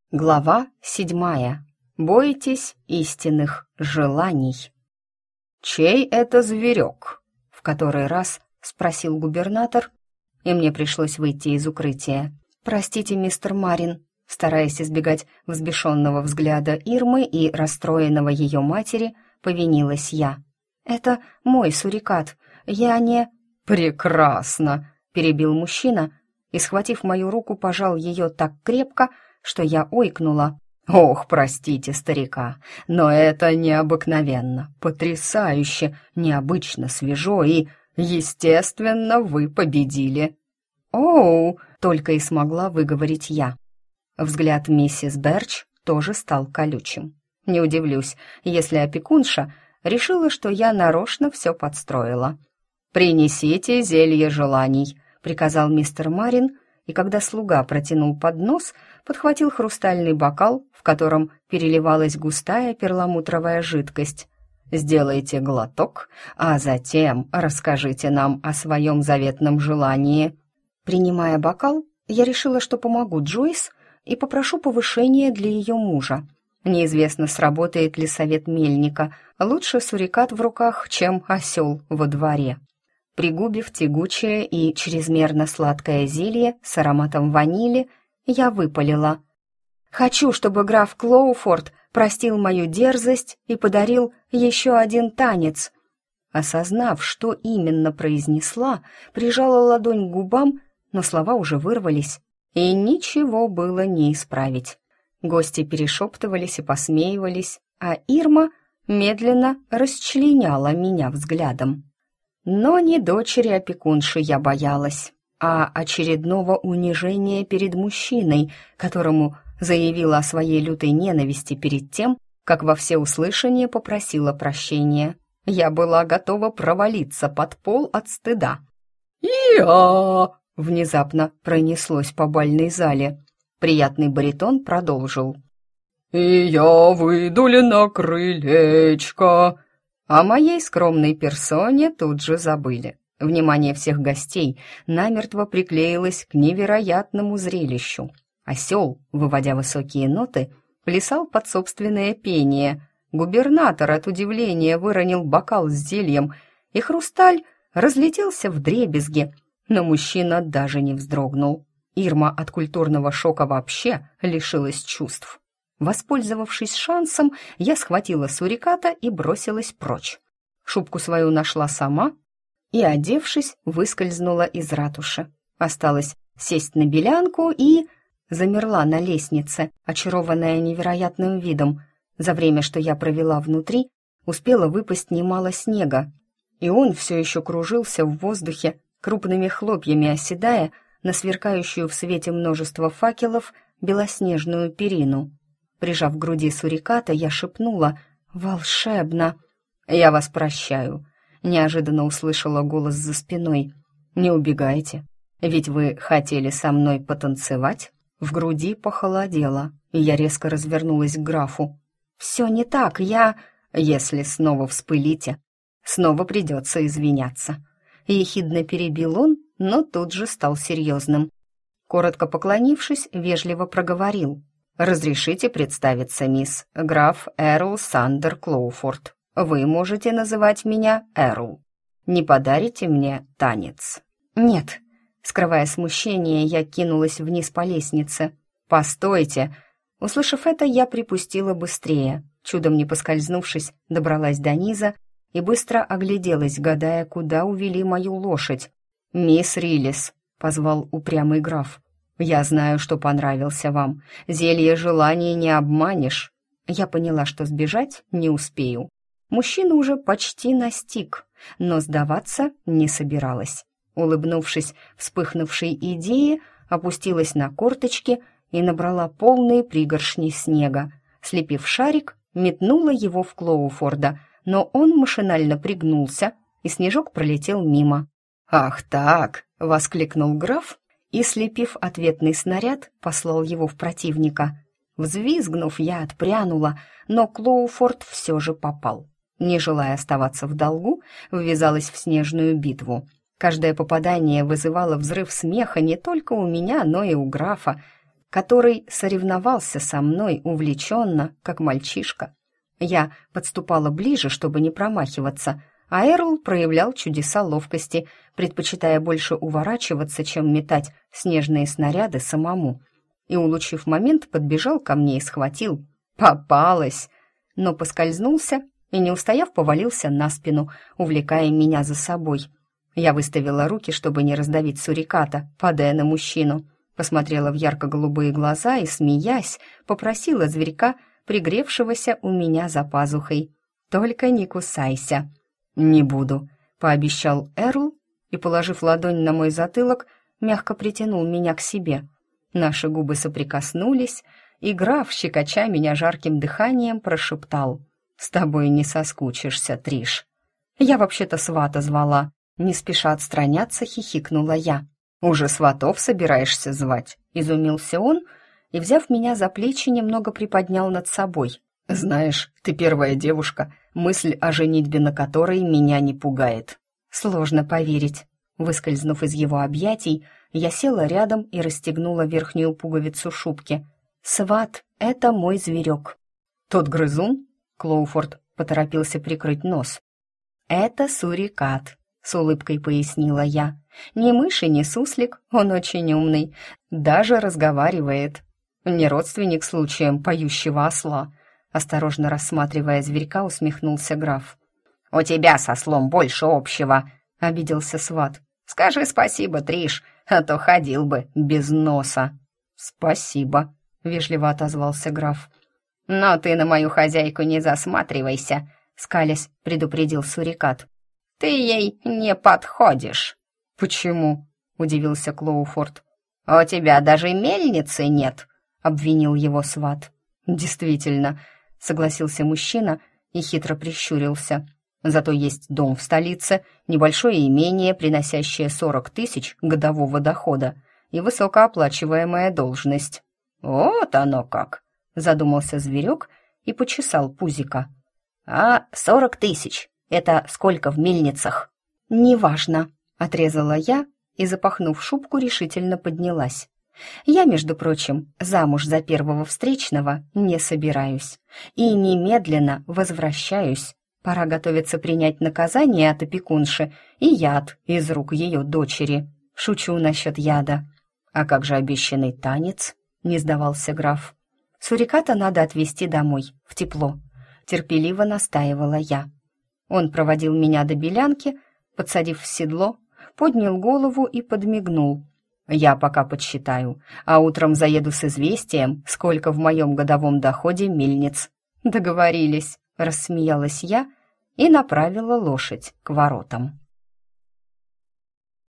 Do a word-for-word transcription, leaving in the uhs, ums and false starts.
Глава седьмая. Бойтесь истинных желаний. «Чей это зверек?» — в который раз спросил губернатор, и мне пришлось выйти из укрытия. «Простите, мистер Марин», стараясь избегать взбешенного взгляда Ирмы и расстроенного ее матери, повинилась я. «Это мой сурикат. Я не...» «Прекрасно!» — перебил мужчина и, схватив мою руку, пожал ее так крепко, что я ойкнула. «Ох, простите старика, но это необыкновенно, потрясающе, необычно, свежо и, естественно, вы победили». «Оу!» — только и смогла выговорить я. Взгляд миссис Берч тоже стал колючим. Не удивлюсь, если опекунша решила, что я нарочно все подстроила. «Принесите зелье желаний», — приказал мистер Марин, и когда слуга протянул поднос, подхватил хрустальный бокал, в котором переливалась густая перламутровая жидкость. «Сделайте глоток, а затем расскажите нам о своем заветном желании». Принимая бокал, я решила, что помогу Джойс и попрошу повышения для ее мужа. Неизвестно, сработает ли совет мельника. Лучше сурикат в руках, чем осел во дворе. Пригубив тягучее и чрезмерно сладкое зелье с ароматом ванили, я выпалила: «Хочу, чтобы граф Клоуфорд простил мою дерзость и подарил еще один танец». Осознав, что именно произнесла, прижала ладонь к губам, но слова уже вырвались, и ничего было не исправить. Гости перешептывались и посмеивались, а Ирма медленно расчленяла меня взглядом. Но не дочери опекунши я боялась, а очередного унижения перед мужчиной, которому заявила о своей лютой ненависти перед тем, как во всеуслышание попросила прощения. Я была готова провалиться под пол от стыда. «Я!» — внезапно пронеслось по бальной зале. Приятный баритон продолжил. «И я выйду ли на крылечко?» О моей скромной персоне тут же забыли. Внимание всех гостей намертво приклеилось к невероятному зрелищу. Осел, выводя высокие ноты, плясал под собственное пение. Губернатор от удивления выронил бокал с зельем, и хрусталь разлетелся вдребезги, но мужчина даже не вздрогнул. Ирма от культурного шока вообще лишилась чувств. Воспользовавшись шансом, я схватила суриката и бросилась прочь. Шубку свою нашла сама и, одевшись, выскользнула из ратуши. Осталось сесть на белянку и... замерла на лестнице, очарованная невероятным видом. За время, что я провела внутри, успело выпасть немало снега, и он все еще кружился в воздухе, крупными хлопьями оседая на сверкающую в свете множества факелов белоснежную перину. Прижав к груди суриката, я шепнула: «Волшебно!» «Я вас прощаю», — неожиданно услышала голос за спиной. «Не убегайте, ведь вы хотели со мной потанцевать?» В груди похолодело, и я резко развернулась к графу. «Все не так, я...» «Если снова вспылите, снова придется извиняться». Ехидно перебил он, но тут же стал серьезным. Коротко поклонившись, вежливо проговорил: «Разрешите представиться, мисс, граф Эрл Сандер Клоуфорд. Вы можете называть меня Эрл. Не подарите мне танец?» «Нет». Скрывая смущение, я кинулась вниз по лестнице. «Постойте!» Услышав это, я припустила быстрее. Чудом не поскользнувшись, добралась до низа и быстро огляделась, гадая, куда увели мою лошадь. «Мисс Риллис», — позвал упрямый граф, — «я знаю, что понравился вам. Зелье желаний не обманешь». Я поняла, что сбежать не успею. Мужчина уже почти настиг, но сдаваться не собиралась. Улыбнувшись вспыхнувшей идее, опустилась на корточки и набрала полные пригоршни снега. Слепив шарик, метнула его в Клоуфорда, но он машинально пригнулся, и снежок пролетел мимо. «Ах так!» — воскликнул граф, и, слепив ответный снаряд, послал его в противника. Взвизгнув, я отпрянула, но Клоуфорд все же попал. Не желая оставаться в долгу, ввязалась в снежную битву. Каждое попадание вызывало взрыв смеха не только у меня, но и у графа. который соревновался со мной увлеченно, как мальчишка. Я подступала ближе, чтобы не промахиваться, а Эрл проявлял чудеса ловкости, предпочитая больше уворачиваться, чем метать снежные снаряды самому. И, улучив момент, подбежал ко мне и схватил. Попалась! Но поскользнулся и, не устояв, повалился на спину, увлекая меня за собой. Я выставила руки, чтобы не раздавить суриката, падая на мужчину. Посмотрела в ярко-голубые глаза и, смеясь, попросила зверька, пригревшегося у меня за пазухой: «Только не кусайся». «Не буду», — пообещал Эрл и, положив ладонь на мой затылок, мягко притянул меня к себе. Наши губы соприкоснулись, и граф, щекоча меня жарким дыханием, прошептал: «С тобой не соскучишься, Триш». «Я вообще-то свата звала», — не спеша отстраняться, хихикнула я. «Уже сватов собираешься звать?» — изумился он и, взяв меня за плечи, немного приподнял над собой. «Знаешь, ты первая девушка, мысль о женитьбе на которой меня не пугает». «Сложно поверить». Выскользнув из его объятий, я села рядом и расстегнула верхнюю пуговицу шубки. «Сват — это мой зверек». «Тот грызун?» — Клоуфорд поторопился прикрыть нос. «Это сурикат», — с улыбкой пояснила я. «Ни мышь и ни суслик, он очень умный, даже разговаривает. Не родственник случаем поющего осла». Осторожно рассматривая зверька, усмехнулся граф. «У тебя со ослом больше общего», — обиделся сват. «Скажи спасибо, Триш, а то ходил бы без носа». «Спасибо», — вежливо отозвался граф. «Но ты на мою хозяйку не засматривайся», — скалясь предупредил сурикат. «Ты ей не подходишь». «Почему?» — удивился Клоуфорд. «У тебя даже мельницы нет», — обвинил его сват. «Действительно», — согласился мужчина и хитро прищурился. «Зато есть дом в столице, небольшое имение, приносящее сорок тысяч годового дохода, и высокооплачиваемая должность». «Вот оно как!» — задумался зверек и почесал пузика. «А сорок тысяч — это сколько в мельницах?» «Неважно», — отрезала я и, запахнув шубку, решительно поднялась. «Я, между прочим, замуж за первого встречного не собираюсь и немедленно возвращаюсь. Пора готовиться принять наказание от опекунши и яд из рук ее дочери. Шучу насчет яда». «А как же обещанный танец?» — не сдавался граф. «Суриката надо отвезти домой, в тепло», — терпеливо настаивала я. Он проводил меня до белянки, подсадив в седло, поднял голову и подмигнул. «Я пока подсчитаю, а утром заеду с известием, сколько в моем годовом доходе мельниц». «Договорились», — рассмеялась я и направила лошадь к воротам.